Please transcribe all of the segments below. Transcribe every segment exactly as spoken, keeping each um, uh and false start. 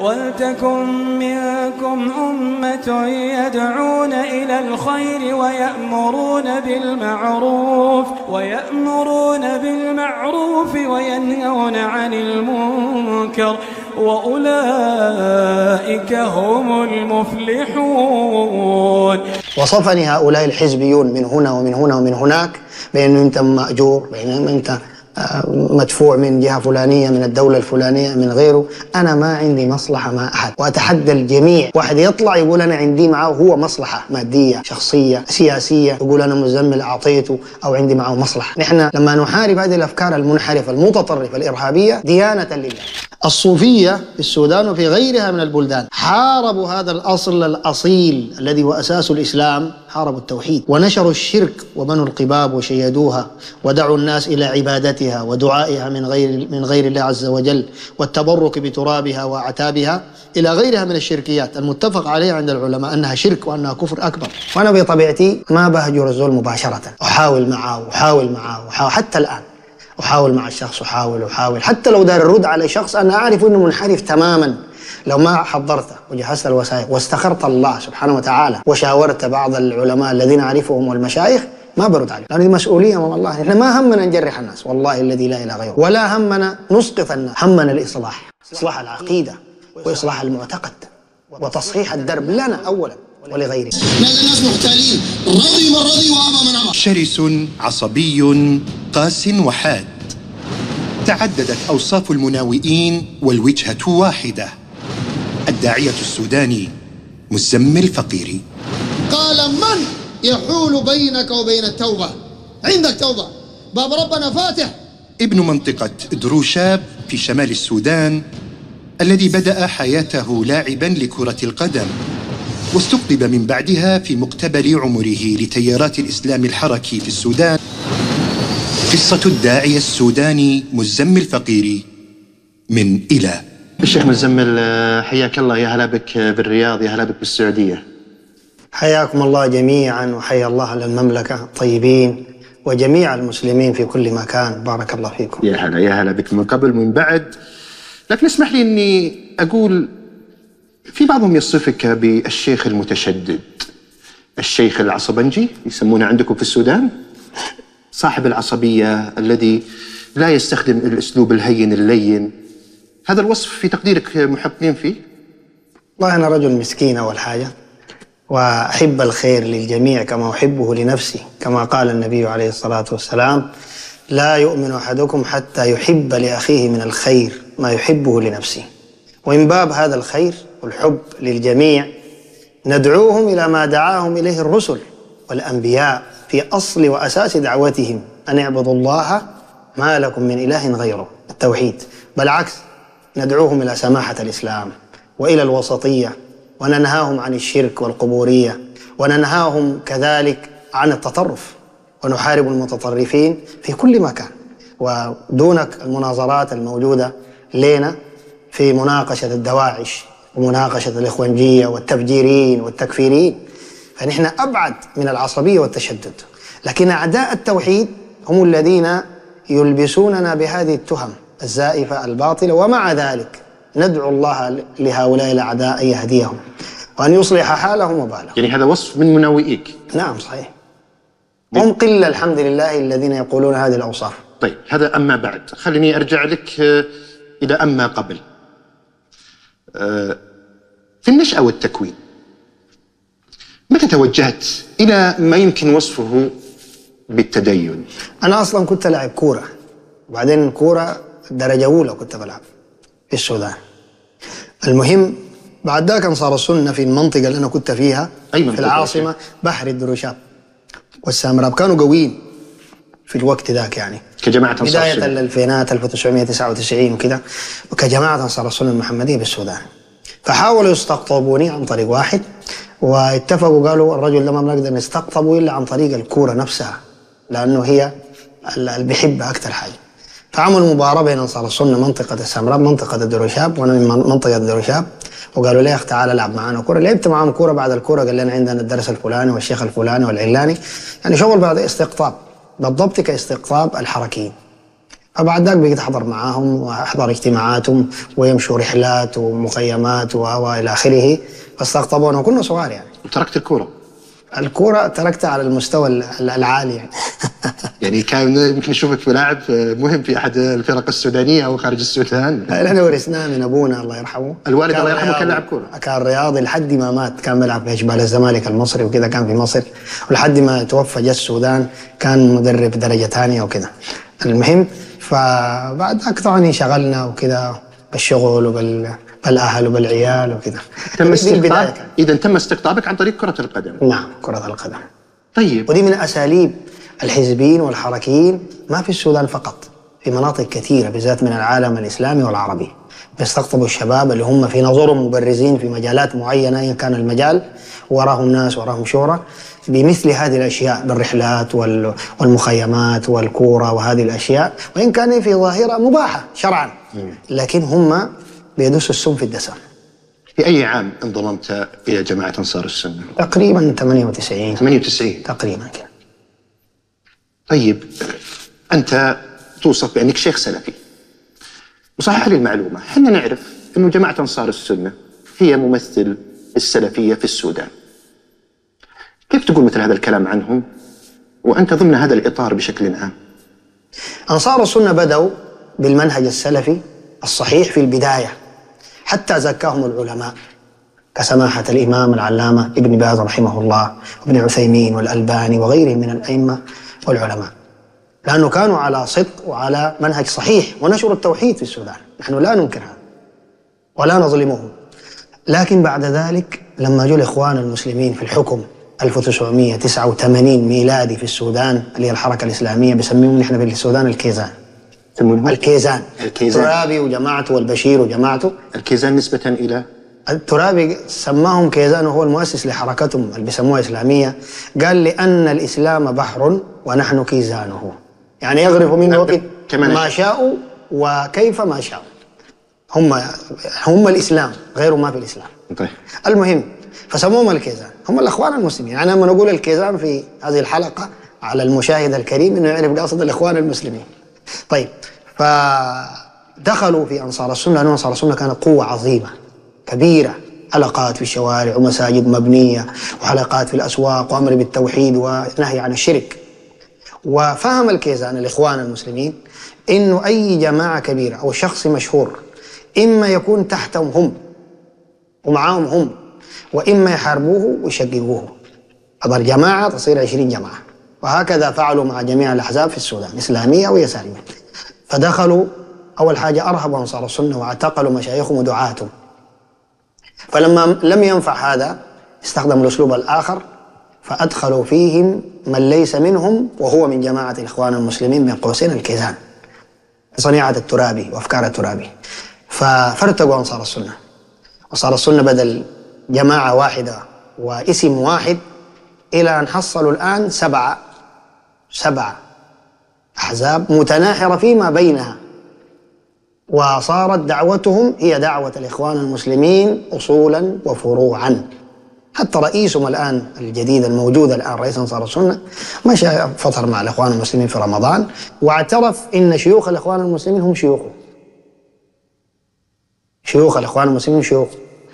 ولتكن منكم أمة يدعون إلى الخير ويأمرون بالمعروف ويأمرون بالمعروف وينهون عن المنكر وأولئك هم المفلحون. وصفني هؤلاء الحزبيون من هنا ومن هنا ومن هناك بأنه أنت مأجور، بأنه أنت مدفوع من جهة فلانية، من الدولة الفلانية، من غيره. أنا ما عندي مصلحة مع أحد، وأتحدى الجميع. واحد يطلع يقول أنا عندي معه هو مصلحة مادية شخصية سياسية، يقول أنا مزمل أعطيته أو عندي معه مصلحة. نحن لما نحارب هذه الأفكار المنحرفة المتطرفة الإرهابية ديانة لله. الصوفية في السودان وفي غيرها من البلدان حاربوا هذا الأصل الأصيل الذي هو أساس الإسلام، حاربوا التوحيد ونشروا الشرك وبنوا القباب وشيدوها ودعوا الناس إلى عبادتها ودعائها من غير من غير الله عز وجل والتبرك بترابها وأعتابها إلى غيرها من الشركيات المتفق عليها عند العلماء أنها شرك وأنها كفر أكبر. وأنا بطبيعتي ما بهجر الزول مباشرة، أحاول معه وحاول معه وحاول حتى الآن أحاول مع الشخص، أحاول وحاول حتى لو دار الرد على شخص أنا أعرف أنه منحرف تماما. لو ما حضرت وجهزت الوسائل واستخرت الله سبحانه وتعالى وشاورت بعض العلماء الذين أعرفهم والمشايخ ما برد عليه، لأن دي مسؤولية من الله. إحنا ما همنا نجرح الناس والله الذي لا إله غيره، ولا همنا نسقط الناس، همنا الإصلاح، إصلاح العقيدة وإصلاح المعتقد وتصحيح الدرب لنا أولا ولغيره. الناس محتالين، رضي من رضي وأبى من أبى. شرس عصبي قاس وحاد. تعددت أوصاف المناوئين والوجهة واحدة، الداعية السوداني مزمل فقيري. قال من يحول بينك وبين التوبة؟ عندك توبة، باب ربنا فاتح. ابن منطقة دروشاب في شمال السودان، الذي بدأ حياته لاعبا لكرة القدم واستقطب من بعدها في مقتبل عمره لتيارات الإسلام الحركي في السودان. قصة الداعية السوداني مزمل فقيري من إلى. الشيخ مزمل حياك الله، يا هلا بك بالرياض، يا هلا بك بالسعودية. حياكم الله جميعا وحيا الله المملكة الطيبين وجميع المسلمين في كل مكان، بارك الله فيكم. يا هلا يا هلا بك من قبل ومن بعد. لكن اسمح لي أني أقول في بعضهم يصفك بالشيخ المتشدد، الشيخ العصبنجي يسمونه عندكم في السودان، صاحب العصبية الذي لا يستخدم الأسلوب الهين اللين. هذا الوصف في تقديرك محقين فيه؟ والله أنا رجل مسكين أول حاجة، وأحب الخير للجميع كما أحبه لنفسي، كما قال النبي عليه الصلاة والسلام: لا يؤمن أحدكم حتى يحب لأخيه من الخير ما يحبه لنفسه. ومن باب هذا الخير والحب للجميع ندعوهم إلى ما دعاهم إليه الرسل والأنبياء في أصل وأساس دعوتهم، أن اعبدوا الله ما لكم من إله غيره، التوحيد. بالعكس ندعوهم إلى سماحة الإسلام وإلى الوسطية، وننهاهم عن الشرك والقبورية، وننهاهم كذلك عن التطرف، ونحارب المتطرفين في كل مكان. ودونك المناظرات الموجودة لنا في مناقشة الدواعش ومناقشة الإخوانجية والتفجيريين والتكفيريين، فنحن أبعد من العصبية والتشدد. لكن أعداء التوحيد هم الذين يلبسوننا بهذه التهم الزائفة الباطلة، ومع ذلك ندعو الله لهؤلاء الأعداء أن يهديهم وأن يصلح حالهم وبالهم. يعني هذا وصف من مناوئيك؟ نعم صحيح، هم قلة الحمد لله الذين يقولون هذه الأوصاف. طيب هذا أما بعد، خليني أرجع لك إلى أما قبل. في النشأة والتكوين متى توجهت إلى ما يمكن وصفه بالتدين؟ أنا أصلا كنت ألعب كورة، وبعدين كورة درجة أولى كنت بلعب في السودان. المهم بعد ذاك صار السنة في المنطقة اللي أنا كنت فيها في العاصمة بحر الدروشاب والسامراب، كانوا قويين في الوقت ذاك، يعني كجماعة أنصار السنة بداية الألفينات ألف وتسعمائة وتسعة وتسعين وكذا، وكجماعة أنصار السنة المحمدية بالسودان. فحاولوا يستقطبوني عن طريق واحد، واتفقوا قالوا الرجل ده ما بنقدر نستقطبه إلا عن طريق الكورة نفسها، لأنه هي اللي بيحبها أكثر حاجة. فعملوا مباراة بين أنصار السنة منطقة السامراب منطقة الدروشاب، وأنا من منطقة الدروشاب، وقالوا لي يا أخ تعال العب معانا كورة. لعبت معاهم كورة. بعد الكورة قال لنا عندنا الدرس الفلاني والشيخ الفلاني والعلاني، يعني شغل بعد استقطاب بالضبط كاستقطاب الحركيين. فبعد ذاك بقيت أحضر معاهم وأحضر اجتماعاتهم ويمشوا رحلات ومخيمات وإلى آخره، فاستقطبونا وكنا صغار يعني. وتركت الكورة؟ الكورة تركتها على المستوى العالي يعني. يعني كان يمكن نشوفك لاعب مهم في أحد الفرق السودانية أو خارج السودان. احنا ورثناه من أبونا الله يرحمه. الوالد الله يرحمه كان لاعب كورة؟ كان رياضي لحد ما مات، كان بيلعب في أشبال الزمالك المصري وكذا، كان في مصر ولحد ما توفى جاء السودان كان مدرب درجة ثانية وكذا. المهم فبعد ذاك طبعا انشغلنا وكذا بالشغل وبال بالأهل وبالعيال وكذا. تم استقطاب إذا تم استقطابك عن طريق كرة القدم؟ نعم كرة القدم. طيب. ودي من أساليب الحزبيين والحركيين ما في السودان فقط، في مناطق كثيرة بالذات من العالم الإسلامي والعربي، بيستقطبوا الشباب اللي هم في نظرهم مبرزين في مجالات معينة إن كان المجال وراهم ناس وراهم شهرة بمثل هذه الأشياء بالرحلات والمخيمات والكورة وهذه الأشياء، وإن كان في ظاهرة مباحة شرعا لكن هم بيدوسوا السم في الدسم. في أي عام انضممت إلى جماعة أنصار السنة؟ تقريبا ثمانية وتسعين. ثمانية وتسعين تقريبا كده. طيب أنت توصف بأنك شيخ سلفي، وصحح لي المعلومة، احنا نعرف أنه جماعة أنصار السنة هي ممثل السلفية في السودان، كيف تقول مثل هذا الكلام عنهم وأنت ضمن هذا الإطار بشكل عام؟ أنصار السنة بدأوا بالمنهج السلفي الصحيح في البداية، حتى زكاهم العلماء كسماحة الإمام العلامة ابن باز رحمه الله وابن عثيمين والألباني وغيرهم من الأئمة والعلماء، لأنه كانوا على صدق وعلى منهج صحيح ونشروا التوحيد في السودان، نحن لا ننكر هذا ولا نظلمهم. لكن بعد ذلك لما جو الإخوان المسلمين في الحكم ألف وتسعمائة وتسعة وثمانين ميلادي في السودان اللي هي الحركة الإسلامية، بسميهم نحن في السودان الكيزان. الكيزان الكيزان الترابي وجماعته والبشير وجماعته. الكيزان نسبة إلى؟ الترابي سماهم كيزان وهو المؤسس لحركتهم اللي بيسموها إسلامية، قال لأن الإسلام بحر ونحن كيزانه، يعني يغرف منه وقت ما شاءوا وكيف ما شاءوا. هم هم الإسلام غير ما في الإسلام. طيب. المهم فسموهم الكيزان، هم الأخوان المسلمين. يعني لما نقول الكيزان في هذه الحلقة على المشاهد الكريم إنه يعرف قصد الإخوان المسلمين. طيب فدخلوا في أنصار السنة لأن أنصار السنة كانت قوة عظيمة كبيرة، حلقات في الشوارع ومساجد مبنية وحلقات في الأسواق وأمر بالتوحيد ونهي عن الشرك. وفهم الكيزان الإخوان المسلمين إنه أي جماعة كبيرة أو شخص مشهور إما يكون تحتهم هم ومعاهم هم، وإما يحاربوه ويشققوه، أضر جماعة تصير عشرين جماعة، وهكذا فعلوا مع جميع الأحزاب في السودان إسلامية ويسارية. فدخلوا أول حاجة أرهبوا أنصار السنة واعتقلوا مشايخهم ودعاتهم، فلما لم ينفع هذا استخدموا الأسلوب الآخر فأدخلوا فيهم من ليس منهم وهو من جماعة الإخوان المسلمين بين قوسين الكيزان، صنيعة الترابي وأفكار الترابي، ففرتقوا أنصار السنة. أنصار السنة بدل جماعة واحدة واسم واحد إلى أن حصلوا الآن سبعة سبعة أحزاب متناحرة فيما بينها، وصارت دعوتهم هي دعوة الإخوان المسلمين أصولا وفروعا. حتى رئيسهم الآن الجديد الموجود الآن رئيس أنصار السنة مشى فطر مع الإخوان المسلمين في رمضان واعترف إن شيوخ الإخوان المسلمين هم شيوخه، شيوخ الإخوان المسلمين شيوخ.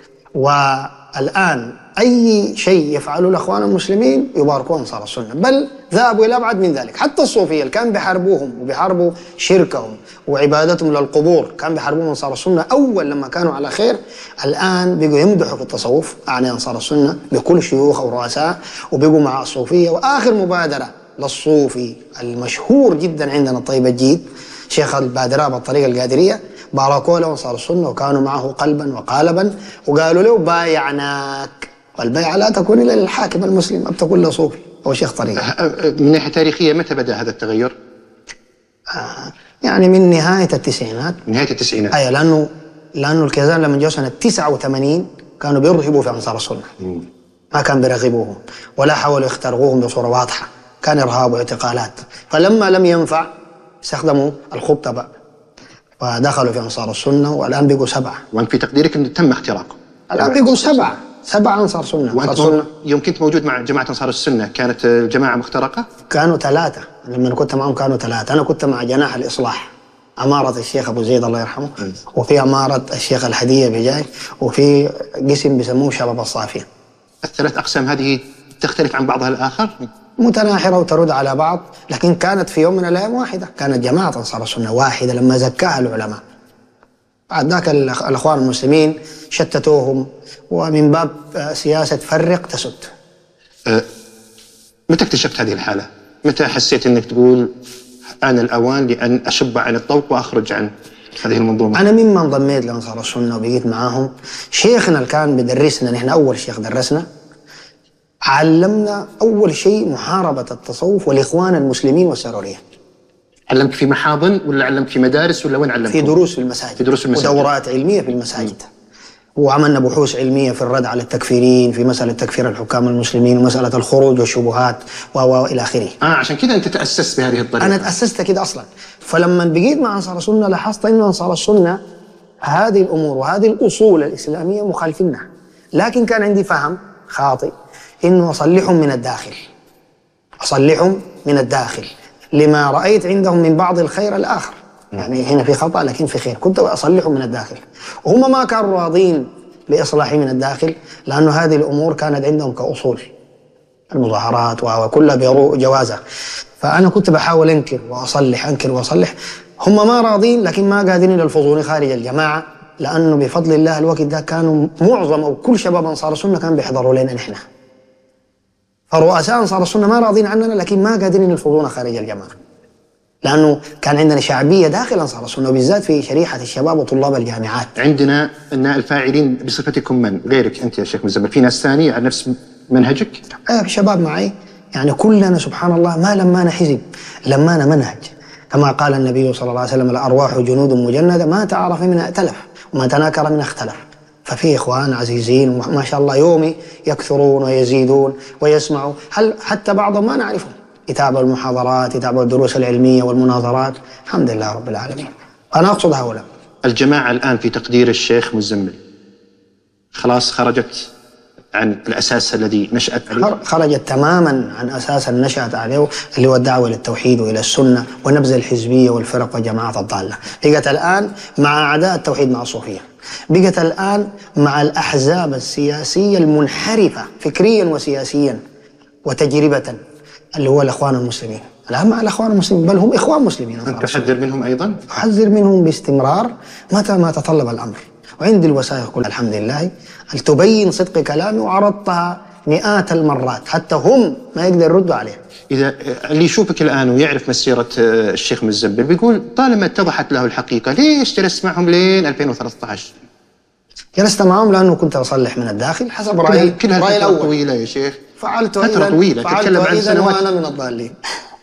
والآن أي شيء يفعله الإخوان المسلمين يباركون أنصار السنة، بل ذهبوا إلى أبعد من ذلك. حتى الصوفية اللي كان بيحاربوهم وبيحاربوا شركهم وعبادتهم للقبور كان بيحاربوهم أنصار السنة أول لما كانوا على خير، الآن بيقوا يمدحوا في التصوف أعني أنصار السنة بكل شيوخ أو رؤساء وبيقوا مع الصوفية. وآخر مبادرة للصوفي المشهور جدا عندنا الطيب الجيد شيخ البادرة بالطريقة القادرية باركوا له أنصار السنة وكانوا معه قلبا وقالبا وقالوا له بايعناك، والبيعة لا تكون إلا للحاكم المسلم، أب تكون له صوفي أو شيخ طريقة. من ناحية تاريخية متى بدأ هذا التغير؟ آه يعني من نهاية التسعينات. نهاية التسعينات. أي لأنه لأنه الكيزان لما جاءوا سنة تسعة وثمانين كانوا بيرهبوا في أنصار السنة، ما كان بيرغبوهم ولا حاولوا يخترقوهم بصورة واضحة، كان إرهاب واعتقالات. فلما لم ينفع استخدموا الخطة بقى ودخلوا في أنصار السنة والآن بيقوا سبعة. وأنت في تقديرك أنه تم اختراقه؟ الآن بيقوا سبعة سبعة أنصار سنة. وأنت سنة. يوم كنت موجود مع جماعة أنصار السنة كانت الجماعة مخترقة؟ كانوا ثلاثة، لما كنت معهم كانوا ثلاثة، أنا كنت مع جناح الإصلاح أمارة الشيخ أبو زيد الله يرحمه، وفي أمارة الشيخ الهدية بجاي، وفي قسم بيسموه شباب الصافية. الثلاث أقسام هذه تختلف عن بعضها الآخر؟ متناحرة وترد على بعض، لكن كانت في يوم من الأيام واحدة، كانت جماعة أنصار السنة واحدة لما زكاها العلماء. بعد ذاك الأخوان المسلمين شتتوهم، ومن باب سياسة فرق تسد. أه متى اكتشفت هذه الحالة؟ متى حسيت أنك تقول آن الأوان لأن أشب عن الطوق وأخرج عن هذه المنظومة؟ أنا مما انضميت لأنصار السنة وبقيت معاهم، شيخنا اللي كان بدرسنا، نحن أول شيخ درسنا علمنا أول شيء محاربة التصوف والإخوان المسلمين والسرورية. علمك في محاضن ولا علمك في مدارس ولا وين علمك؟ في دروس في المساجد. في دروس في المساجد. ودورات علمية في المساجد. وعملنا بحوث علمية في الرد على التكفيرين، في مسألة تكفير الحكام المسلمين ومسألة الخروج والشبهات وإلى آخره. آه عشان كذا أنت تأسست بهذه الطريقة. أنا تأسست كده أصلا. فلما بقيت مع أنصار السنة لاحظت إنه أنصار السنة هذه الأمور وهذه الأصول الإسلامية مخالفينها، لكن كان عندي فهم خاطئ إنه أصلحهم من الداخل، أصلحهم من الداخل لما رأيت عندهم من بعض الخير الآخر. يعني هنا في خطأ لكن في خير، كنت أصلحهم من الداخل، وهم ما كانوا راضين بإصلاحي من الداخل، لأنه هذه الأمور كانت عندهم كأصول، المظاهرات وكلها بجوازها. فأنا كنت بحاول أنكر وأصلح أنكر وأصلح، هم ما راضين لكن ما قادرين يلفظوني خارج الجماعة، لأنه بفضل الله الوقت ده كانوا معظم أو كل شباب أنصار السنة كانوا بيحضروا لنا نحن، فرؤساء أنصار السنة ما راضين عننا لكن ما قادرين يلفظونا خارج الجماعة، لأنه كان عندنا شعبية داخل أنصار السنة وبالذات في شريحة الشباب وطلاب الجامعات. عندنا الناء الفاعلين بصفتكم من غيرك أنت يا شيخ مزمل، في ناس ثانية على نفس منهجك؟ أيه شباب معي، يعني كلنا سبحان الله ما لمانا حزب، لمانا منهج، كما قال النبي صلى الله عليه وسلم الأرواح جنود مجندة ما تعرف منها ائتلف وما تناكر منها اختلف. ففي إخوان عزيزين ما شاء الله يومي يكثرون ويزيدون ويسمعوا، هل حتى بعضهم ما نعرفهم، يتابعوا المحاضرات يتابعوا الدروس العلمية والمناظرات، الحمد لله رب العالمين. أنا أقصد هؤلاء. الجماعة الآن في تقدير الشيخ مزمل خلاص خرجت عن الأساس الذي نشأت عليه؟ خرجت تماما عن أساس نشأت عليه، اللي هو الدعوة إلى التوحيد وإلى السنة ونبذ الحزبية والفرق والجماعات الضالة. بقت الآن مع أعداء التوحيد مع الصوفية، بقت الآن مع الأحزاب السياسية المنحرفة فكريا وسياسيا وتجربة، اللي هو الإخوان المسلمين. الآن مع الإخوان المسلمين، بل هم إخوان مسلمين. أنت تحذر منهم أيضا؟ أحذر منهم باستمرار متى ما تطلب الأمر، وعندي الوسائل كلها الحمد لله تبين صدق كلامي، وعرضتها مئات المرات حتى هم ما يقدر يردوا عليه. إذا اللي يشوفك الآن ويعرف مسيرة الشيخ مزمل بيقول طالما اتضحت له الحقيقة ليش جلست معهم لين ألفين وثلاثة عشر؟ جلست معهم لأنه كنت أصلح من الداخل حسب رأيي. كل هالفترة طويلة يا شيخ. فعلت فترة طويلة تتكلم عن سنوات وأنا من الضالين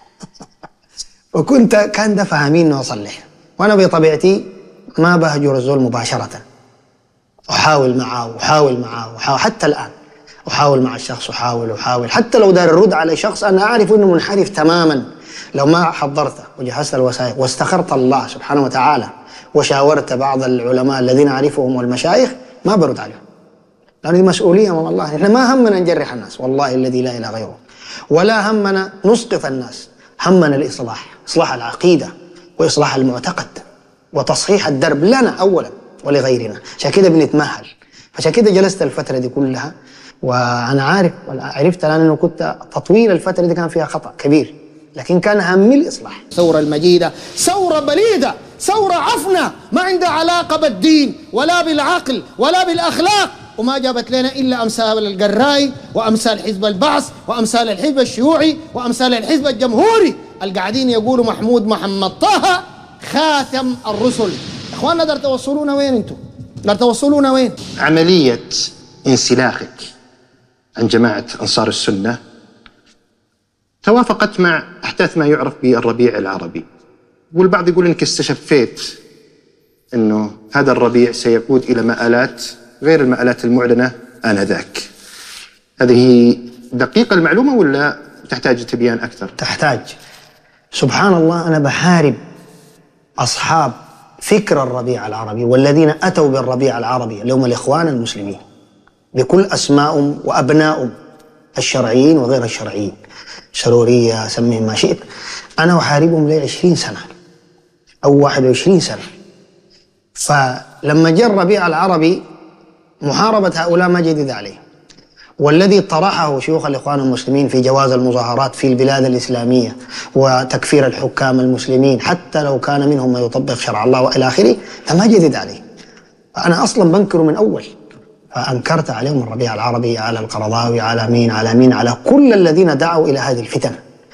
وكنت كان ده فاهمين إنه أصلح، وأنا بطبيعتي ما بهجر الزول مباشرة، أحاول معه وحاول معه وحاول حتى الآن أحاول مع الشخص وحاول وحاول حتى لو دار الرد على شخص أنا أعرف إنه منحرف تماما، لو ما حضرته وجهزت الوسائل واستخرت الله سبحانه وتعالى وشاورت بعض العلماء الذين أعرفهم والمشايخ ما برد عليهم، لأن دي مسؤولية من الله. إحنا ما همنا نجرح الناس والله الذي لا إله غيره، ولا همنا نسقط الناس، همنا الإصلاح، إصلاح العقيدة وإصلاح المعتقد وتصحيح الدرب لنا أولا ولغيرنا. عشان كده بنتمهل، عشان كده جلست الفترة دي كلها، وأنا عارف عرفت الآن أنه كنت تطويل الفترة دي كان فيها خطأ كبير، لكن كان همي الإصلاح. ثورة المجيدة ثورة بليدة، ثورة عفنة ما عندها علاقة بالدين ولا بالعقل ولا بالأخلاق، وما جابت لنا إلا أمثال القراي وأمثال حزب البعث وأمثال الحزب الشيوعي وأمثال الحزب الجمهوري القاعدين يقولوا محمود محمد طه خاتم الرسل. إخواننا در توصلونا وين أنتم؟ در توصلونا وين؟ عملية انسلاخك عن جماعة أنصار السنة توافقت مع أحداث ما يعرف بالربيع العربي، والبعض يقول أنك استشفيت أنه هذا الربيع سيقود إلى مآلات غير المآلات المعلنة آنذاك. هذه دقيقة المعلومة ولا تحتاج تبيان أكثر؟ تحتاج. سبحان الله أنا بحارب أصحاب فكر الربيع العربي والذين أتوا بالربيع العربي اللي هم الإخوان المسلمين بكل أسمائهم وأبنائهم الشرعيين وغير الشرعيين، سرورية سميهم ما شئت، أنا أحاربهم لي عشرين سنة أو واحد وعشرين سنة. فلما جاء الربيع العربي محاربة هؤلاء ما جديد عليه، والذي طرحه شيوخ الإخوان المسلمين في جواز المظاهرات في البلاد الإسلامية وتكفير الحكام المسلمين حتى لو كان منهم ما يطبق شرع الله وإلى آخره، فما جديد عليه. أنا أصلا بنكره من أول، فأنكرت عليهم الربيع العربي، على القرضاوي، على مين على مين على كل الذين دعوا إلى هذه الفتن.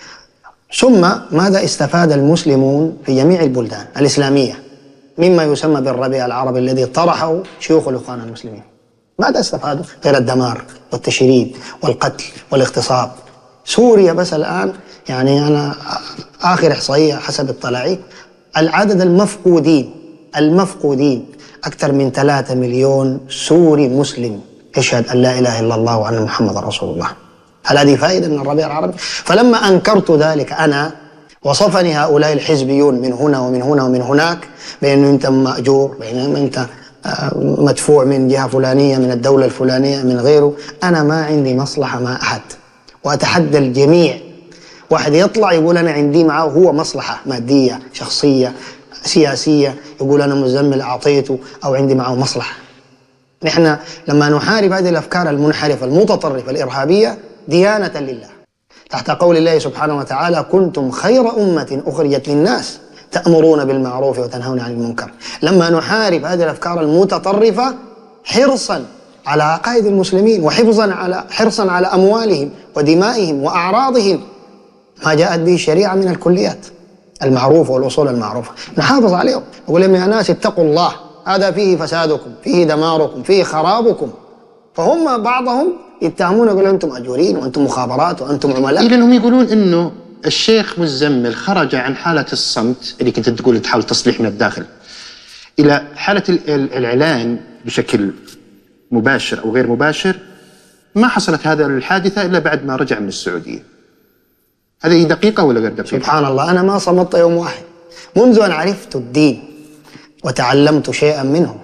ثم ماذا استفاد المسلمون في جميع البلدان الإسلامية مما يسمى بالربيع العربي الذي طرحه شيوخ الإخوان المسلمين؟ ماذا استفادوا غير الدمار والتشريد والقتل والاغتصاب؟ سوريا بس الآن، يعني أنا آخر إحصائية حسب اطلاعي، العدد المفقودين المفقودين أكثر من ثلاثة مليون سوري مسلم يشهد أن لا إله إلا الله وأن محمد رسول الله. هل هذه فائدة من الربيع العربي؟ فلما أنكرت ذلك أنا، وصفني هؤلاء الحزبيون من هنا ومن هنا ومن هناك بأنه أنت مأجور، بأنه أنت مدفوع من جهة فلانية، من الدولة الفلانية، من غيره. أنا ما عندي مصلحة مع أحد، وأتحدى الجميع. واحد يطلع يقول أنا عندي معه هو مصلحة مادية شخصية سياسية، يقول أنا مزمل أعطيته أو عندي معه مصلحة. نحن لما نحارب هذه الأفكار المنحرفة المتطرفة الإرهابية ديانة لله، تحت قول الله سبحانه وتعالى: كنتم خير أمة أخرجت للناس تأمرون بالمعروف وتنهون عن المنكر. لما نحارب هذه الأفكار المتطرفة حرصا على عقائد المسلمين، وحفظا على حرصا على أموالهم ودمائهم وأعراضهم، ما جاءت به الشريعة من الكليات المعروفة والأصول المعروفة، نحافظ عليهم. نقول لهم يا ناس اتقوا الله، هذا فيه فسادكم، فيه دماركم، فيه خرابكم. فهم بعضهم يتهمون، يقولون أنتم أجورين وأنتم مخابرات وأنتم عملاء، إلى أنهم يقولون أنه الشيخ مزمل خرج عن حالة الصمت اللي كنت تقول تحاول تصليح من الداخل إلى حالة الإعلان بشكل مباشر أو غير مباشر. ما حصلت هذه الحادثة إلا بعد ما رجع من السعودية. هذه دقيقة ولا غير دقيقة؟ سبحان الله، أنا ما صمت يوم واحد منذ أن عرفت الدين وتعلمت شيئا منه،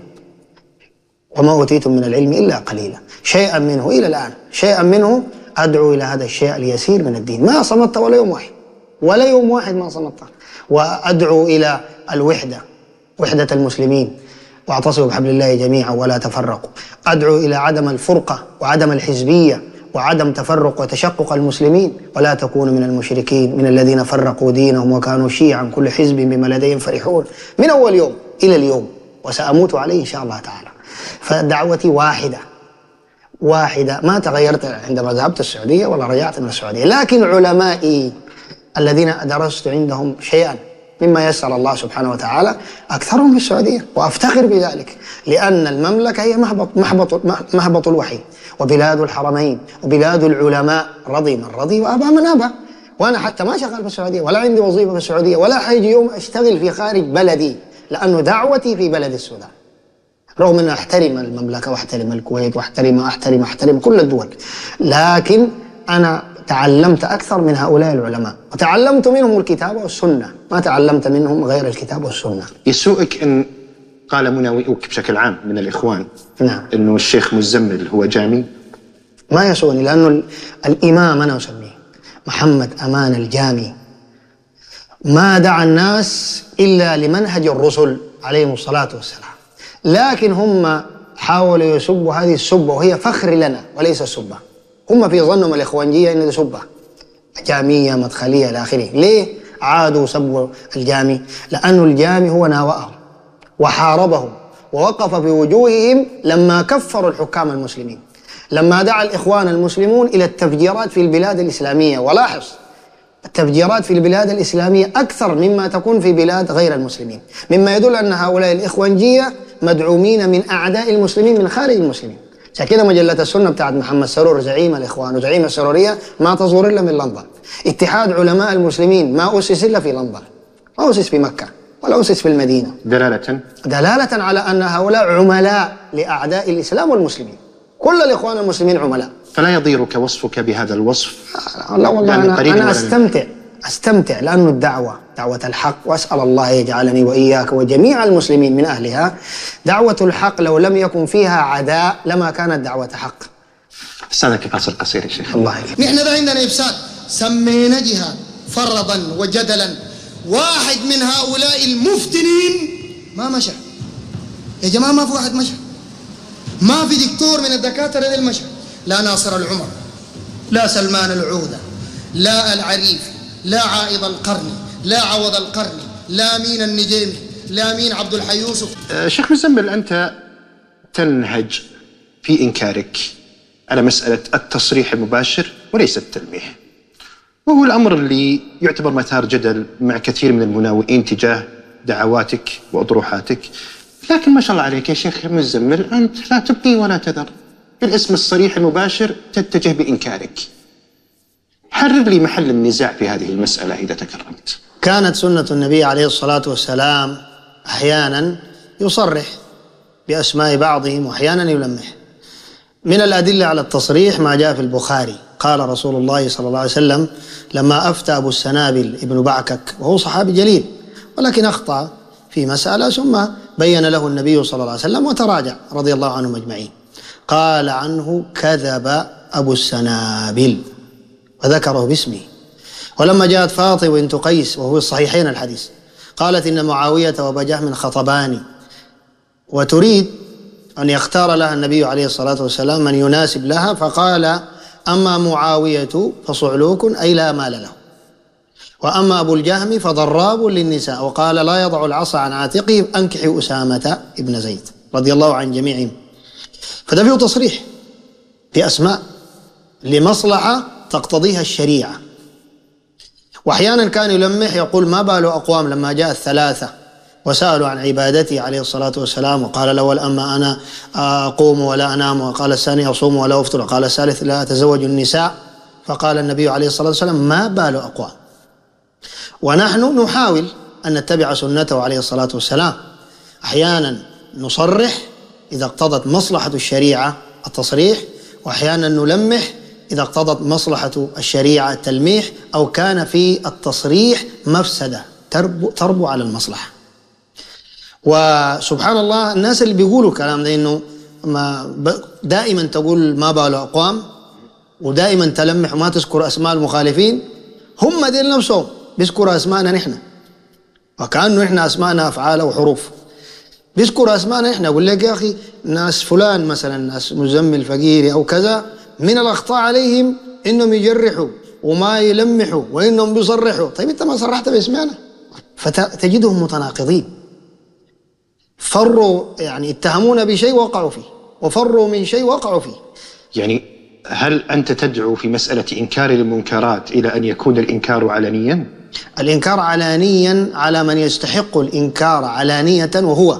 وما أوتيتم من العلم إلا قليلا، شيئا منه إلى الآن، شيئا منه أدعو إلى هذا الشيء اليسير من الدين. ما صمت ولا يوم واحد، ولا يوم واحد ما صمت. وأدعو إلى الوحدة، وحدة المسلمين، واعتصموا بحبل الله جميعا ولا تفرقوا. أدعو إلى عدم الفرقة وعدم الحزبية وعدم تفرق وتشقق المسلمين، ولا تكونوا من المشركين من الذين فرقوا دينهم وكانوا شيعا كل حزب بما لديهم فرحون، من أول يوم إلى اليوم، وسأموت عليه إن شاء الله تعالى. فدعوتي واحدة واحدة، ما تغيرت عندما ذهبت السعودية ولا رجعت من السعودية. لكن علمائي الذين درست عندهم شيئا مما يسر الله سبحانه وتعالى أكثرهم في السعودية، وأفتخر بذلك، لأن المملكة هي محبط محبط محبط الوحي، وبلاد الحرمين، وبلاد العلماء، رضي من رضي وأبى من أبى. وأنا حتى ما شغال في السعودية، ولا عندي وظيفة في السعودية، ولا حيجي يوم أشتغل في خارج بلدي، لأنه دعوتي في بلد السودان، رغم أن أحترم المملكة وأحترم الكويت وأحترم أحترم أحترم كل الدول، لكن أنا تعلمت أكثر من هؤلاء العلماء، وتعلمت منهم الكتاب والسنة، ما تعلمت منهم غير الكتاب والسنة. يسوءك أن قال مناوئوك بشكل عام من الإخوان نعم أنه الشيخ مزمل هو جامي؟ ما يسوءني، لأنه الإمام أنا أسميه محمد أمان الجامي ما دعا الناس إلا لمنهج الرسل عليهم الصلاة والسلام، لكن هم حاولوا يسبوا هذه السبة وهي فخر لنا وليس السبة. هم في ظنهم الإخوانجية إنه سبة جامية مدخلية إلى آخره. ليه عادوا سبوا الجامي؟ لأنه الجامي هو ناوأهم وحاربهم ووقف في وجوههم لما كفروا الحكام المسلمين، لما دعا الإخوان المسلمون إلى التفجيرات في البلاد الإسلامية. ولاحظ التفجيرات في البلاد الإسلامية أكثر مما تكون في بلاد غير المسلمين، مما يدل أن هؤلاء الإخوانجية مدعومين من أعداء المسلمين من خارج المسلمين. عشان كده مجلة السنة بتاعت محمد سرور زعيم الإخوان وزعيم السرورية ما تصدر إلا من لندن. اتحاد علماء المسلمين ما أسس إلا في لندن، ما أسس في مكة ولا أسس في المدينة، دلالة دلالة على أن هؤلاء عملاء لأعداء الإسلام والمسلمين. كل الإخوان المسلمين عملاء. فلا يضيرك وصفك بهذا الوصف؟ لا والله أنا, أنا أستمتع أستمتع لأنه الدعوة دعوة الحق، وأسأل الله يجعلني وإياك وجميع المسلمين من أهلها. دعوة الحق لو لم يكن فيها عداء لما كانت دعوة حق. استاذنك فاصل قصير يا شيخ. الله يكرمك. نحن ذا عندنا إفساد، سمينا جهاد فرضا وجدلا واحد من هؤلاء المفتنين ما مشى. يا جماعة ما في واحد مشى، ما في دكتور من الدكاترة اللي مشى، لا ناصر العمر، لا سلمان العودة، لا العريفي، لا عائض القرني، لا عوض القرني، لا مين النجيمي، لا مين عبد الحي يوسف. أه شيخ مزمل، أنت تنهج في إنكارك على مسألة التصريح المباشر وليس التلميح، وهو الأمر اللي يعتبر مثار جدل مع كثير من المناوئين تجاه دعواتك وأطروحاتك. لكن ما شاء الله عليك يا شيخ مزمل، أنت لا تبقي ولا تذر، بالاسم الصريح المباشر تتجه بإنكارك. حرر لي محل النزاع في هذه المسألة إذا تكرمت. كانت سنة النبي عليه الصلاة والسلام أحيانا يصرح بأسماء بعضهم وأحيانا يلمح. من الأدلة على التصريح ما جاء في البخاري، قال رسول الله صلى الله عليه وسلم لما أفتى أبو السنابل ابن بعكك، وهو صحابي جليل ولكن أخطأ في مسألة ثم بين له النبي صلى الله عليه وسلم وتراجع رضي الله عنهم أجمعين، قال عنه كذب أبو السنابل وذكره باسمه. ولما جاءت فاطمة بنت قيس وهو الصحيحين الحديث قالت إن معاوية وأبا جهم خطباني، وتريد أن يختار لها النبي عليه الصلاة والسلام من يناسب لها، فقال أما معاوية فصعلوك أي لا مال له، وأما أبو الجهم فضراب للنساء، وقال لا يضع العصا عن عاتقه أنكحي أسامة ابن زيد رضي الله عن جميعهم. فده فيه تصريح بأسماء لمصلحة تقتضيها الشريعة. وأحيانا كان يلمح يقول ما بال أقوام لما جاء الثلاثة وسألوا عن عبادته عليه الصلاة والسلام، وقال الأول أما أنا أقوم ولا أنام، وقال الثاني أصوم ولا أفطر، وقال الثالث لا أتزوج النساء، فقال النبي عليه الصلاة والسلام ما بال أقوام. ونحن نحاول أن نتبع سنته عليه الصلاة والسلام، أحيانا نصرح إذا اقتضت مصلحة الشريعة التصريح، وأحيانا نلمح إذا اقتضت مصلحة الشريعة التلميح، أو كان في التصريح مفسدة تربو, تربو على المصلحة. وسبحان الله الناس اللي بيقولوا كلام ده إنه ما دائما تقول ما بال أقوام ودائما تلمح وما تذكر أسماء المخالفين، هم دين نفسهم بيذكروا أسماءنا نحن، وكأنه إحنا أسماءنا أفعال وحروف. بيذكروا أسماءنا إحنا، يقول لك يا أخي ناس فلان مثلا ناس مزمل فقيري أو كذا، من الأخطاء عليهم إنهم يجرحوا وما يلمحوا وإنهم بيصرحوا. طيب أنت ما صرحت باسمنا، فتجدهم متناقضين. فروا يعني اتهمونا بشيء وقعوا فيه، وفروا من شيء وقعوا فيه. يعني هل أنت تدعو في مسألة إنكار المنكرات إلى أن يكون الإنكار علنيا؟ الإنكار علانيا على من يستحق الإنكار علانية، وهو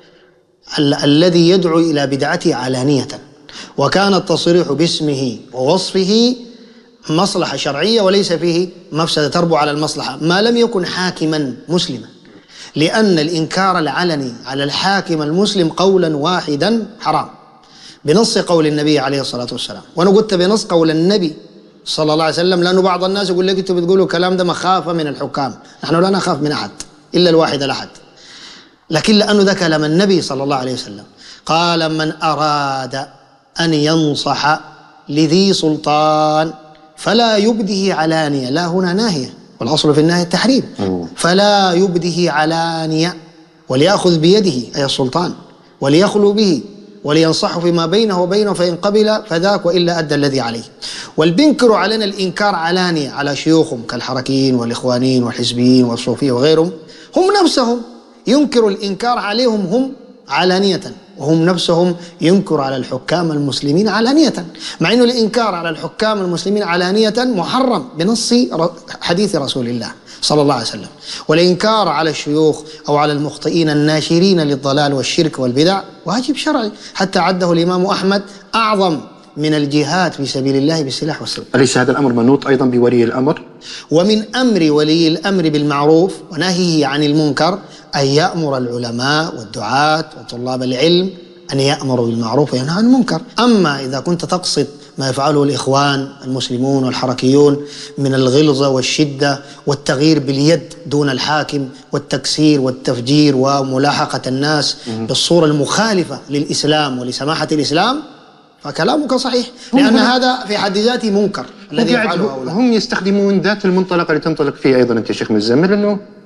ال الذي يدعو إلى بدعته علانية، وكان التصريح باسمه ووصفه مصلحة شرعية وليس فيه مفسدة تربو على المصلحة، ما لم يكن حاكما مسلما، لأن الإنكار العلني على الحاكم المسلم قولا واحدا حرام بنص قول النبي عليه الصلاة والسلام. وأنا قلت بنص قول النبي صلى الله عليه وسلم، لأنه بعض الناس يقول لك أنتوا بتقولوا كلام ده مخافة من الحكام. نحن لا نخاف من أحد إلا الواحد الأحد، لكن لأنه ده كلام النبي صلى الله عليه وسلم. قال من أراد أن ينصح لذي سلطان فلا يبده علانية، لا هنا ناهية والأصل في النهي التحريم، فلا يبده علانية، وليأخذ بيده أي السلطان وليخلو به ولينصح فيما بينه وبينه، فإن قبل فذاك وإلا أدى الذي عليه. والبنكروا علينا الإنكار علانية على شيوخهم كالحركيين والإخوانيين والحزبيين والصوفية وغيرهم، هم نفسهم ينكروا الإنكار عليهم هم علانية، وهم نفسهم ينكر على الحكام المسلمين علانية، مع أن الإنكار على الحكام المسلمين علانية محرم بنص حديث رسول الله صلى الله عليه وسلم. والإنكار على الشيوخ أو على المخطئين الناشرين للضلال والشرك والبدع واجب شرعي، حتى عده الإمام أحمد أعظم من الجهاد في سبيل الله بالسلاح والسيف. أليس هذا الأمر منوط أيضا بولي الأمر؟ ومن أمر ولي الأمر بالمعروف ونهيه عن المنكر أن يأمر العلماء والدعاة وطلاب العلم أن يأمروا بالمعروف وينهوا عن المنكر. أما إذا كنت تقصد ما يفعله الإخوان المسلمون والحركيون من الغلظة والشدة والتغيير باليد دون الحاكم والتكسير والتفجير وملاحقة الناس بالصورة المخالفة للإسلام ولسماحة الإسلام، فكلامك صحيح، لأن هذا في حد ذاته منكر الذي يفعله هؤلاء. هم يستخدمون ذات المنطلق اللي تنطلق فيه أيضا أنت يا شيخ مزمل، أنه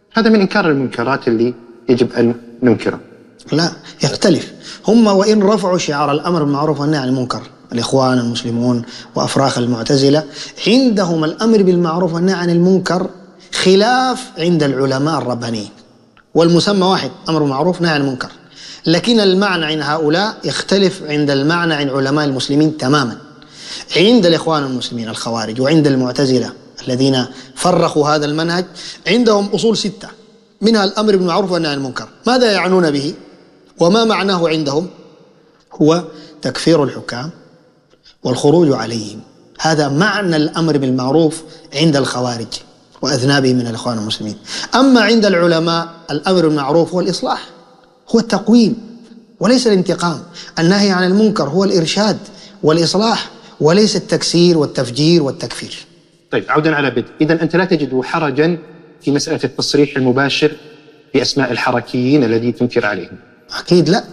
هذا من إنكار المنكرات اللي يجب أن ننكرها. لا، يختلف. هم وإن رفعوا شعار الأمر بالمعروف والنهي عن المنكر، الإخوان المسلمون وأفراخ المعتزلة، عندهم الأمر بالمعروف والنهي عن المنكر خلاف عند العلماء الربانيين، والمسمى واحد، أمر بالمعروف نهي عن المنكر، لكن المعنى عند هؤلاء يختلف عند المعنى عند علماء المسلمين تماما. عند الإخوان المسلمين الخوارج وعند المعتزلة الذين فرخوا هذا المنهج عندهم أصول ستة، منها الأمر بالمعروف والنهي عن المنكر. ماذا يعنون به وما معناه عندهم؟ هو تكفير الحكام والخروج عليهم. هذا معنى الأمر بالمعروف عند الخوارج وأذنابهم من الإخوان المسلمين. أما عند العلماء الأمر بالمعروف هو الإصلاح، هو التقويم وليس الانتقام. النهي عن المنكر هو الإرشاد والإصلاح وليس التكسير والتفجير والتكفير. طيب، عودا على بدء، إذن أنت لا تجد حرجا في مسألة التصريح المباشر بأسماء الحركيين الذي تنكر عليهم؟ أكيد لا،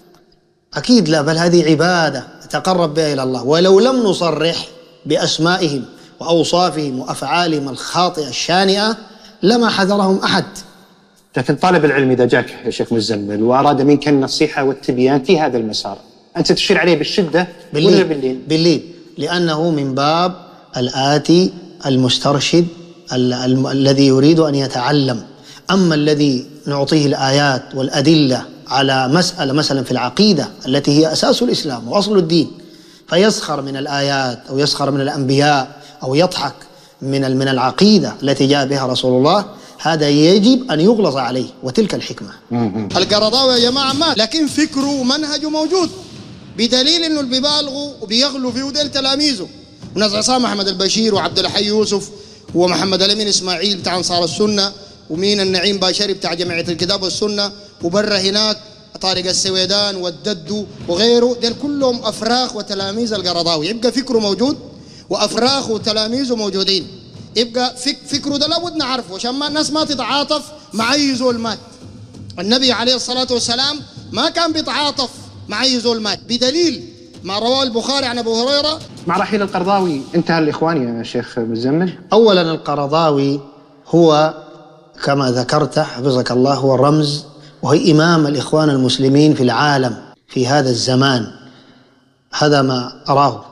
أكيد لا، بل هذه عبادة تقرب بها إلى الله، ولو لم نصرح بأسمائهم وأوصافهم وأفعالهم الخاطئة الشانئة لما حذرهم أحد. لكن طالب العلم إذا جاك يا شيخ مزمل وأراد منك النصيحة والتبيان في هذا المسار، أنت تشير عليه بالشدة بالليل ولا بالليل؟ بالليل، لأنه من باب الآتي المسترشد ال ال الذي يريد أن يتعلم. أما الذي نعطيه الآيات والأدلة على مسألة مثلا في العقيدة التي هي أساس الإسلام وأصل الدين، فيسخر من الآيات أو يسخر من الأنبياء أو يضحك من من العقيدة التي جاء بها رسول الله، هذا يجب أن يغلظ عليه، وتلك الحكمة. القرضاوي يا جماعة مات، لكن فكره ومنهجه موجود، بدليل إنه اللي بيبالغوا وبيغلوا فيه ديل تلاميذه، وناس عصام أحمد البشير وعبد الحي يوسف ومحمد الأمين إسماعيل بتاع أنصار السنة، ومين النعيم باشري بتاع جمعية الكتاب والسنة، وبره هناك طارق السويدان والددو وغيره، ديل كلهم أفراخ وتلاميذ القرضاوي. يبقى فكره موجود وأفراخ وتلاميذه موجودين، يبقى فك فكره ده لابد نعرفه عشان ما الناس ما تتعاطف مع أي زول مات. النبي عليه الصلاة والسلام ما كان بيتعاطف مع أي زول مات، بدليل ما رواه البخاري عن أبو هريرة. مع رحيل القرضاوي انتهى الإخوان يا شيخ مزمل؟ أولا القرضاوي هو كما ذكرت حفظك الله هو رمز وهو إمام الإخوان المسلمين في العالم في هذا الزمان، هذا ما أراه.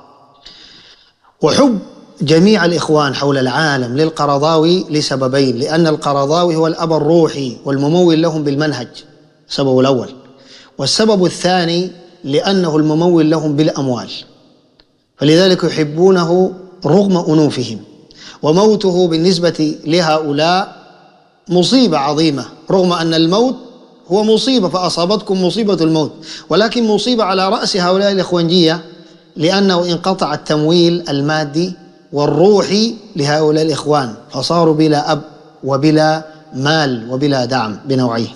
وحب جميع الإخوان حول العالم للقرضاوي لسببين، لأن القرضاوي هو الأب الروحي والممول لهم بالمنهج، السبب الأول. والسبب الثاني لأنه الممول لهم بالأموال، فلذلك يحبونه رغم أنوفهم. وموته بالنسبة لهؤلاء مصيبة عظيمة، رغم أن الموت هو مصيبة، فأصابتكم مصيبة الموت، ولكن مصيبة على رأس هؤلاء الإخوانجية، لأنه انقطع التمويل المادي والروحي لهؤلاء الإخوان، فصاروا بلا أب وبلا مال وبلا دعم بنوعيه.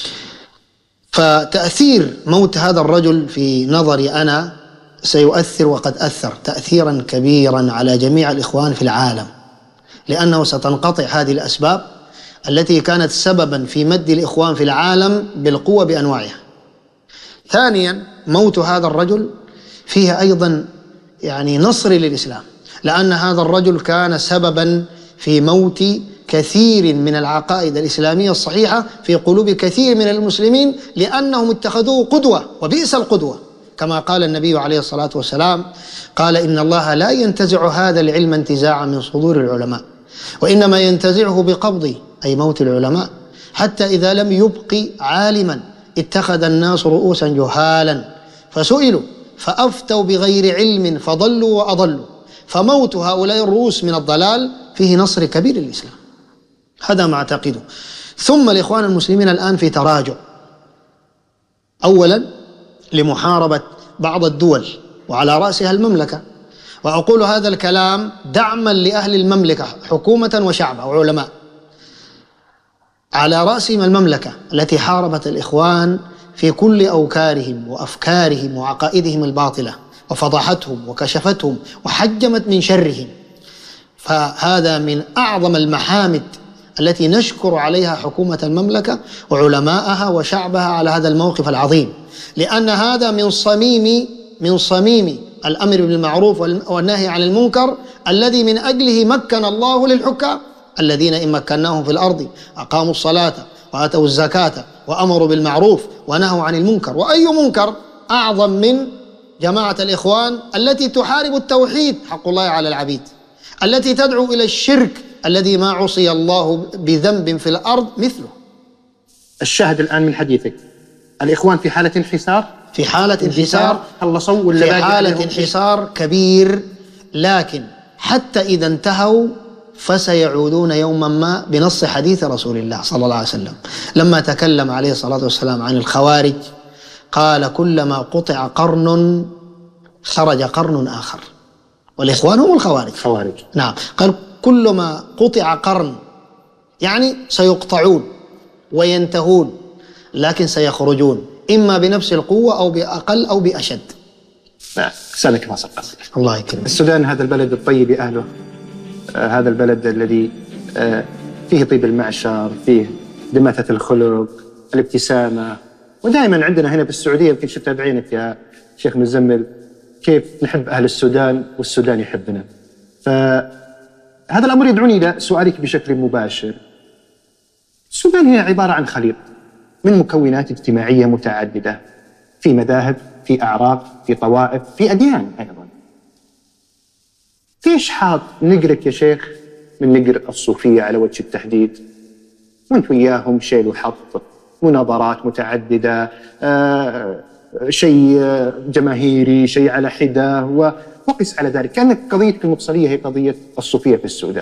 فتأثير موت هذا الرجل في نظري أنا سيؤثر وقد أثر تأثيرا كبيرا على جميع الإخوان في العالم، لأنه ستنقطع هذه الأسباب التي كانت سببا في مد الإخوان في العالم بالقوة بأنواعها. ثانيا موت هذا الرجل فيه أيضا يعني نصر للإسلام، لأن هذا الرجل كان سببا في موت كثير من العقائد الإسلامية الصحيحة في قلوب كثير من المسلمين، لأنهم اتخذوه قدوة، وبئس القدوة، كما قال النبي عليه الصلاة والسلام، قال إن الله لا ينتزع هذا العلم انتزاعا من صدور العلماء، وإنما ينتزعه بقبض أي موت العلماء، حتى إذا لم يبق عالما اتخذ الناس رؤوسا جهالا فسئلوا فأفتوا بغير علم فضلوا وأضلوا. فموت هؤلاء الرؤوس من الضلال فيه نصر كبير للإسلام، هذا ما أعتقده. ثم الإخوان المسلمين الآن في تراجع، أولا لمحاربة بعض الدول وعلى رأسها المملكة، وأقول هذا الكلام دعما لأهل المملكة حكومة وشعبا وعلماء، على رأسهم المملكة التي حاربت الإخوان في كل أوكارهم وأفكارهم وعقائدهم الباطلة، وفضحتهم وكشفتهم وحجمت من شرهم. فهذا من أعظم المحامد التي نشكر عليها حكومة المملكة وعلماءها وشعبها على هذا الموقف العظيم، لأن هذا من صميم من صميم الأمر بالمعروف والنهي عن المنكر الذي من أجله مكن الله للحكام الذين إن مكناهم في الأرض أقاموا الصلاة وآتوا الزكاة وأمروا بالمعروف ونهوا عن المنكر. وأي منكر أعظم من جماعة الإخوان التي تحارب التوحيد حق الله على العبيد، التي تدعو إلى الشرك الذي ما عصي الله بذنب في الأرض مثله. الشاهد الآن من حديثك الإخوان في حالة انحسار، في حالة انحسار خلصوا ولا في باقي حالة عليهم؟ انحسار كبير، لكن حتى إذا انتهوا فسيعودون يوما ما بنص حديث رسول الله صلى الله عليه وسلم لما تكلم عليه الصلاة والسلام عن الخوارج، قال كلما قطع قرن خرج قرن آخر، والإخوان هم الخوارج. خوارج. نعم، قال كلما قطع قرن يعني سيقطعون وينتهون، لكن سيخرجون إما بنفس القوة أو بأقل أو بأشد. لا سألك ما سبق. الله يكرمك. السودان هذا البلد الطيب أهله، آه هذا البلد الذي آه فيه طيب المعشر، فيه دماثة الخلق، الابتسامة. ودائما عندنا هنا في السعودية، يمكن شفت بعينك يا شيخ مزمل كيف نحب أهل السودان والسودان يحبنا. فهذا الأمر يدعوني إلى سؤالك بشكل مباشر. السودان هي عبارة عن خليط من مكونات اجتماعية متعددة، في مذاهب، في أعراق، في طوائف، في أديان أيضا. ليش حاط نقرك يا شيخ من نقر الصوفية على وجه التحديد؟ وانت وياهم شيل وحط، مناظرات متعددة، آه شيء جماهيري، شيء على حدة، وقس على ذلك كانت قضية المفصلية هي قضية الصوفية في السودان.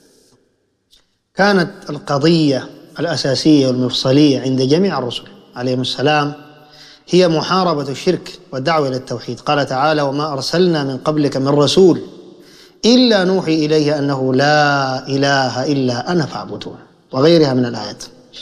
كانت القضية الأساسية والمفصلية عند جميع الرسل عليهم السلام هي محاربة الشرك والدعوة إلى التوحيد. قال تعالى وما أرسلنا من قبلك من رسول إلا نوحي إليه أنه لا إله إلا أنا فاعبدون، وغيرها من الآيات.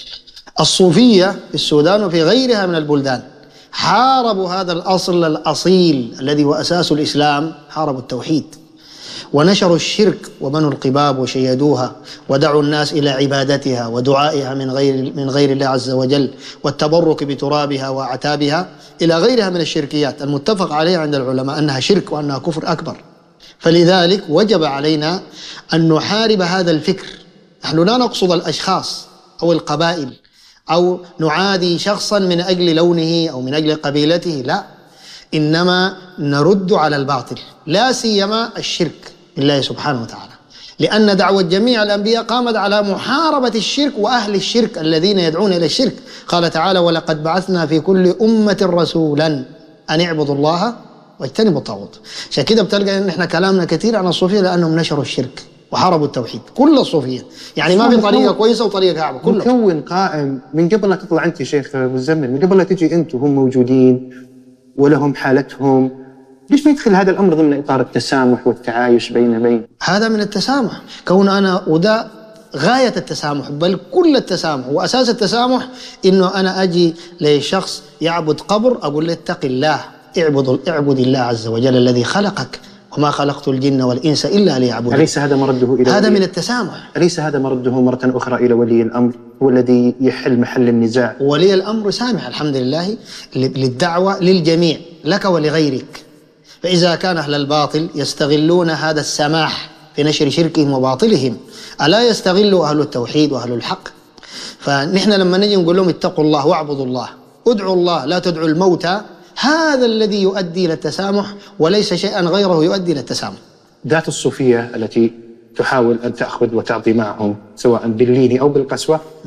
الصوفية في السودان وفي غيرها من البلدان حاربوا هذا الأصل الأصيل الذي هو أساس الإسلام، حاربوا التوحيد ونشروا الشرك وبنوا القباب وشيدوها ودعوا الناس إلى عبادتها ودعائها من غير من غير الله عز وجل والتبرك بترابها وأعتابها إلى غيرها من الشركيات المتفق عليها عند العلماء أنها شرك وأنها كفر أكبر. فلذلك وجب علينا أن نحارب هذا الفكر. نحن لا نقصد الأشخاص أو القبائل أو نعادي شخصا من أجل لونه أو من أجل قبيلته، لا، إنما نرد على الباطل، لا سيما الشرك بالله سبحانه وتعالى، لأن دعوة جميع الأنبياء قامت على محاربة الشرك وأهل الشرك الذين يدعون إلى الشرك. قال تعالى ولقد بعثنا في كل أمة رسولا أن اعبدوا الله واجتنبوا الطاغوت. عشان كده بتلقى إن إحنا كلامنا كثير عن الصوفية لأنهم نشروا الشرك وحاربوا التوحيد، كل الصوفية، يعني ما في طريقة كويسة وطريقة كعبة، كله مكون قائم من قبل لا تطلع أنت شيخ مزمل، من قبل لا تجي أنت وهم موجودين ولهم حالتهم. ليش ما يدخل هذا الأمر ضمن إطار التسامح والتعايش بين بين؟ هذا من التسامح، كون أنا وده غاية التسامح، بل كل التسامح، وأساس التسامح إنه أنا أجي لشخص يعبد قبر أقول له اتق الله، اعبد اعبد الله عز وجل الذي خلقك وما خلقت الجن والإنس إلا ليعبدون. أليس هذا مرده إلى هذا ولي؟ من التسامح. أليس هذا مرده مرة أخرى إلى ولي الأمر هو الذي يحل محل النزاع؟ ولي الأمر سامح الحمد لله للدعوة للجميع لك ولغيرك. فإذا كان أهل الباطل يستغلون هذا السماح في نشر شركهم وباطلهم، ألا يستغلوا أهل التوحيد وأهل الحق؟ فنحن لما نجي نقول لهم اتقوا الله واعبدوا الله، ادعوا الله لا تدعوا الموتى، هذا الذي يؤدي إلى التسامح وليس شيئا غيره يؤدي إلى التسامح. ذات الصوفية التي تحاول أن تأخذ وتعطي معهم سواء باللين أو بالقسوة م.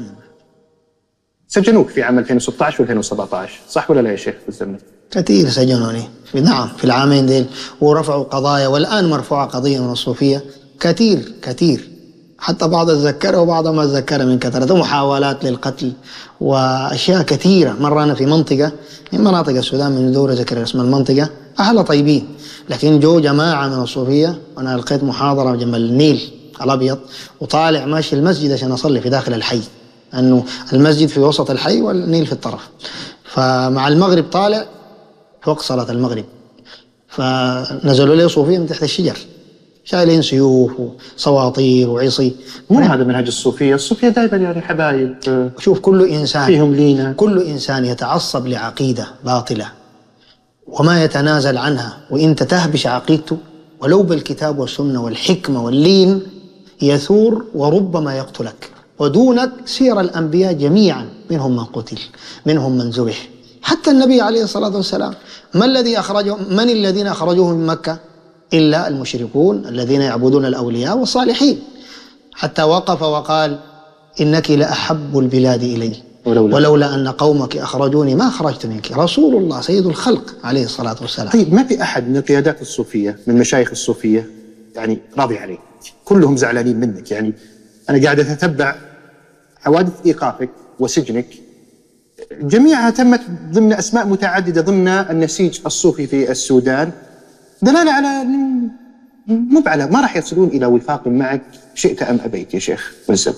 سجنوك في عام ألفين وستة عشر وألفين وسبعة عشر، صح ولا لا يا شيخ بالزمن؟ كثير سجنوني، نعم، في العامين ديل، ورفعوا قضايا، والآن مرفوعة قضية من الصوفية كثير كثير، حتى بعض الذكر وبعض ما ذكر من كثرة، محاولات للقتل وأشياء كثيرة. مرة أنا في منطقة من مناطق السودان من دورة ذكر اسم المنطقة، أهل طيبين، لكن جو جماعة من الصوفية، وأنا ألقيت محاضرة جنب النيل الأبيض وطالع ماشي المسجد عشان أصلي في داخل الحي، أنه المسجد في وسط الحي والنيل في الطرف. فمع المغرب طالع وقت صلاة المغرب، فنزلوا لي صوفية من تحت الشجر شايلين سيوف وصواطير وعصي. مو هذا منهج الصوفية. الصوفية دائما يعني حبايب، شوف كل إنسان فيهم لينا، كل إنسان يتعصب لعقيدة باطلة وما يتنازل عنها، وإنت تهبش عقيدته ولو بالكتاب والسنة والحكمة واللين يثور وربما يقتلك، ودونك سير الأنبياء جميعا، منهم من قتل، منهم من ذبح، حتى النبي عليه الصلاة والسلام. ما الذي أخرجه من الذين أخرجوه من مكة إلا المشركون الذين يعبدون الأولياء والصالحين، حتى وقف وقال إنك لأحب البلاد إلي ولولا, ولولا أن قومك أخرجوني ما خرجت منك. رسول الله سيد الخلق عليه الصلاة والسلام. طيب ما في أحد من القيادات الصوفية من مشايخ الصوفية يعني راضي عليك؟ كلهم زعلانين منك. يعني أنا قاعد أتتبع حوادث إيقافك وسجنك، جميعها تمت ضمن أسماء متعددة ضمن النسيج الصوفي في السودان، دلالة على مو على ما راح يصلون إلى وفاق معك شئت أم أبيت يا شيخ مزب.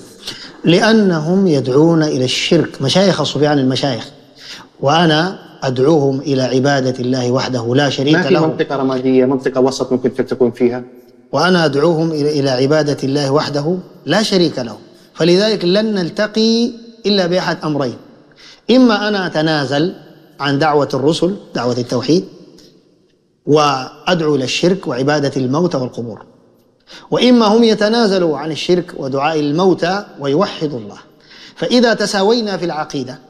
لأنهم يدعون إلى الشرك، مشايخ الصوفيان المشايخ، وأنا أدعوهم إلى عبادة الله وحده لا شريك له. ما في له. منطقة رمادية، منطقة وسط ممكن تكون فيها. وأنا أدعوهم إلى عبادة الله وحده لا شريك له. فلذلك لن نلتقي إلا بأحد أمرين: إما أنا أتنازل عن دعوة الرسل، دعوة التوحيد، وأدعو إلى الشرك وعبادة الموتى والقبور، وإما هم يتنازلوا عن الشرك ودعاء الموتى ويوحدوا الله. فإذا تساوينا في العقيدة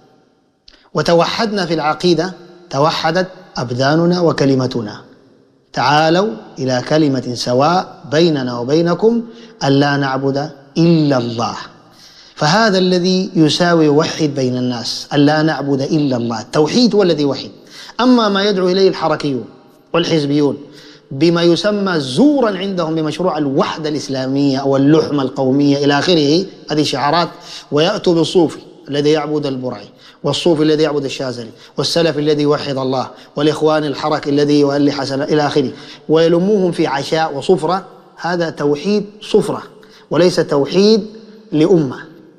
وتوحدنا في العقيدة توحدت أبداننا وكلمتنا. تعالوا إلى كلمة سواء بيننا وبينكم ألا نعبد إلا الله. فهذا الذي يساوي يوحد بين الناس، ألا نعبد إلا الله. التوحيد هو الذي يوحد. أما ما يدعو إليه الحركيون والحزبيون بما يسمى زورا عندهم بمشروع الوحدة الإسلامية أو اللحمة القومية إلى آخره، هذه شعارات، ويأتوا بالصوفي الذي يعبد البرعي، والصوفي الذي يعبد الشاذلي، والسلف الذي يوحد الله، والإخوان الحركي الذي يؤلي حسن إلى آخره، ويلموهم في عشاء وصفرة. هذا توحيد صفرة وليس توحيد لأمة،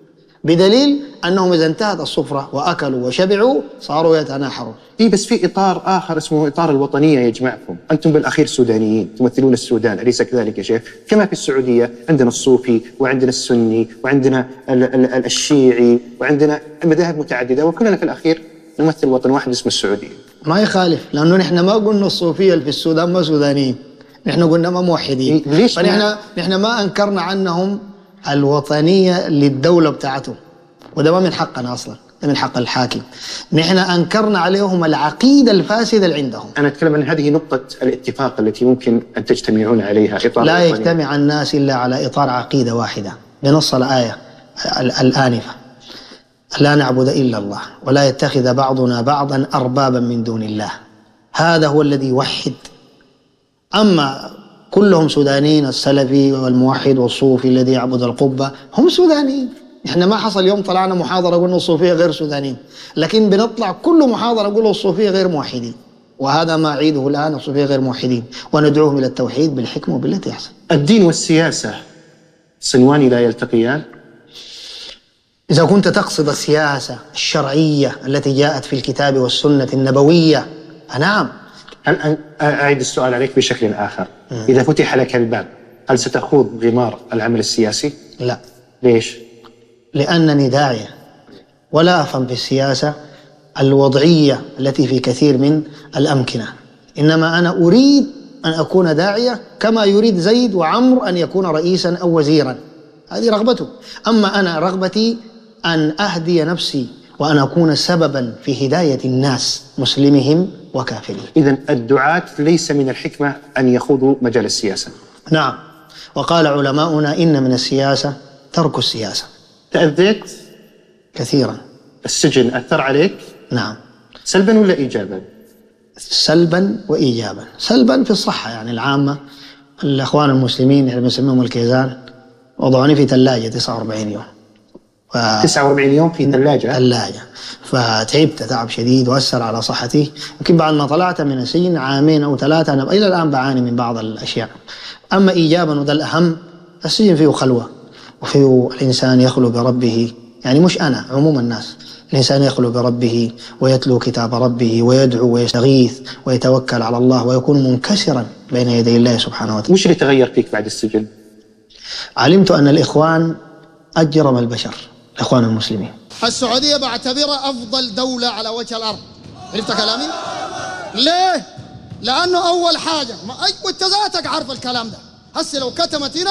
بدليل أنهم إذا انتهت الصفرة وأكلوا وشبعوا صاروا يتناحرون. إيه بس في إطار آخر اسمه إطار الوطنية يجمعكم. أنتم بالأخير سودانيين، تمثلون السودان، أليس كذلك يا شيخ؟ كما في السعودية عندنا الصوفي وعندنا السني وعندنا ال ال الشيعي وعندنا مذاهب متعددة، وكلنا في الأخير نمثل وطن واحد اسمه السعودية. ما يخالف، لأنه نحن ما قلنا الصوفية اللي في السودان ما سودانيين، نحن قلنا ما موحدين. ليش؟ فنحن نحن ما أنكرنا عنهم الوطنية للدولة بتاعتهم، وده ما من حقنا أصلا، ده من حق الحاكم. نحن أنكرنا عليهم العقيدة الفاسدة اللي عندهم. أنا أتكلم عن هذه نقطة الاتفاق التي ممكن أن تجتمعون عليها. إطار لا يجتمع الناس إلا على إطار عقيدة واحدة بنص الآية الآنفة: لا نعبد إلا الله ولا يتخذ بعضنا بعضا أربابا من دون الله. هذا هو الذي يوحد. أما كلهم سودانيين، السلفي والموحد والصوفي الذي يعبد القبة هم سودانيين. إحنا ما حصل يوم طلعنا محاضرة قلنا الصوفية غير سودانيين، لكن بنطلع كل محاضرة نقول الصوفية غير موحدين، وهذا ما أعيده الآن: الصوفية غير موحدين، وندعوهم إلى التوحيد بالحكمة وبالتي أحسن. الدين والسياسة صنوان لا يلتقيان؟ إذا كنت تقصد السياسة الشرعية التي جاءت في الكتاب والسنة النبوية، نعم. هل أعيد السؤال عليك بشكل آخر؟ م. إذا فتح لك الباب هل ستخوض غمار العمل السياسي؟ لا. ليش؟ لأنني داعية ولا أفهم في السياسة الوضعية التي في كثير من الأمكنة، إنما أنا أريد أن أكون داعية كما يريد زيد وعمر أن يكون رئيسا أو وزيرا، هذه رغبته. أما أنا رغبتي أن أهدي نفسي وأن أكون سببا في هداية الناس مسلمهم وكافرهم. إذن الدعاة ليس من الحكمة أن يخوضوا مجال السياسة. نعم، وقال علماؤنا إن من السياسة ترك السياسة. تأذيت كثيرا. السجن أثر عليك؟ نعم. سلبا ولا إيجابا؟ سلبا وإيجابا. سلبا في الصحة يعني العامة، الأخوان المسلمين اللي بنسميهم الكيزان وضعوني في ثلاجة تسعة وأربعين يوم. ف... تسعة وأربعين يوم في ثلاجة؟ ثلاجة، فتعبت تعب شديد وأثر على صحتي. يمكن بعد ما طلعت من السجن عامين أو ثلاثة أنا إلى الآن بعاني من بعض الأشياء. أما إيجابا وده الأهم، السجن فيه خلوة وفيه الإنسان يخلو بربه، يعني مش أنا، عموم الناس. الإنسان يخلو بربه ويتلو كتاب ربه ويدعو ويستغيث ويتوكل على الله ويكون منكسرا بين يدي الله سبحانه وتعالى. وش اللي تغير فيك بعد السجن؟ علمت أن الإخوان أجرم البشر، الإخوان المسلمين. السعودية بعتبرها أفضل دولة على وجه الأرض. عرفت كلامي؟ ليه؟ لأنه أول حاجة ما وانت ذاتك عارف الكلام ده. هسه لو كتمت هنا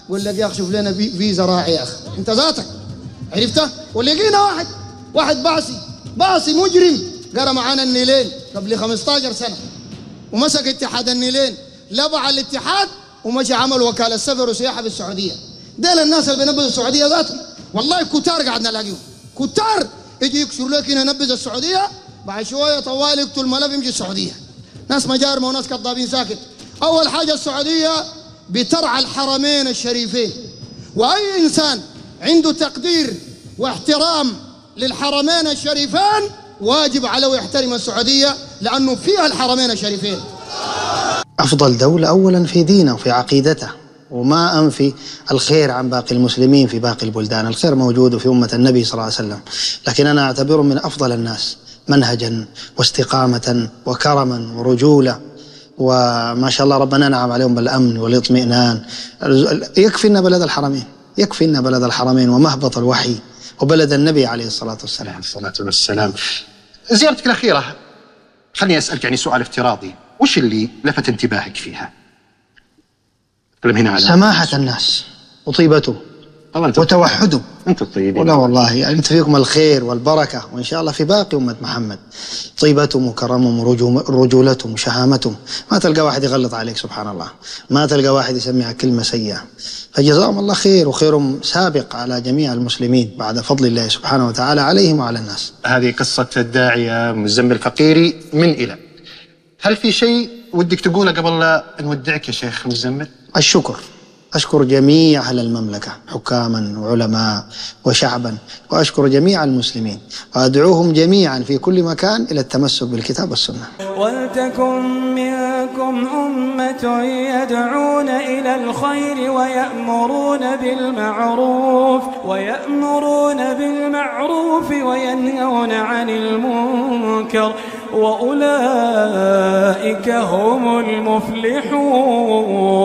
قول لك يا أخي شوف لنا فيزا راعي يا أخي أنت ذاتك عرفته. ولقينا واحد واحد باصي باصي مجرم قرأ معانا النيلين قبل خمسة عشر سنة ومسك اتحاد النيلين لبع الاتحاد ومشي عمل وكالة سفر وسياحة في السعودية. ديل الناس اللي بينبذوا السعودية ذاتهم والله كتار قعدنا نلاقيهم كتار يجي يكسر لك هنا نبذ السعودية بعد شوية طوال يقتل الملف يمشي السعودية. ناس مجارمة وناس كذابين ساكت. أول حاجة السعودية بترعى الحرمين الشريفين وأي إنسان عنده تقدير واحترام للحرمين الشريفين واجب عليه يحترم السعودية لأنه فيها الحرمين الشريفين. أفضل دولة أولا في دينه وفي عقيدته وما أنفي الخير عن باقي المسلمين في باقي البلدان. الخير موجود في أمة النبي صلى الله عليه وسلم لكن أنا أعتبره من أفضل الناس منهجا واستقامة وكرما ورجولة وما شاء الله ربنا نعم عليهم بالأمن والاطمئنان. يكفي إن بلد الحرمين يكفي إن بلد الحرمين ومهبط الوحي وبلد النبي عليه الصلاة والسلام. الصلاة والسلام. زيارتك الأخيرة خليني أسألك يعني سؤال افتراضي، وش اللي لفت انتباهك فيها؟ هنا على سماحة الناس وطيبته وتوحده. أنت الطيبين. ولا والله يعني أنت فيكم الخير والبركة وإن شاء الله في باقي أمة محمد. طيبتهم وكرمهم ورجولتهم وشهامتهم ما تلقى واحد يغلط عليك سبحان الله ما تلقى واحد يسميها كلمة سيئة. فجزاهم الله خير وخيرهم سابق على جميع المسلمين بعد فضل الله سبحانه وتعالى عليهم وعلى الناس. هذه قصة الداعية مزمل فقيري من إلى. هل في شيء ودك تقوله قبل لا نودعك يا شيخ مزمل؟ الشكر. أشكر جميع أهل المملكة حكاما وعلماء وشعبا وأشكر جميع المسلمين وأدعوهم جميعا في كل مكان إلى التمسك بالكتاب والسنة. ولتكن منكم أمة يدعون إلى الخير ويأمرون بالمعروف ويأمرون بالمعروف وينهون عن المنكر وأولئك هم المفلحون.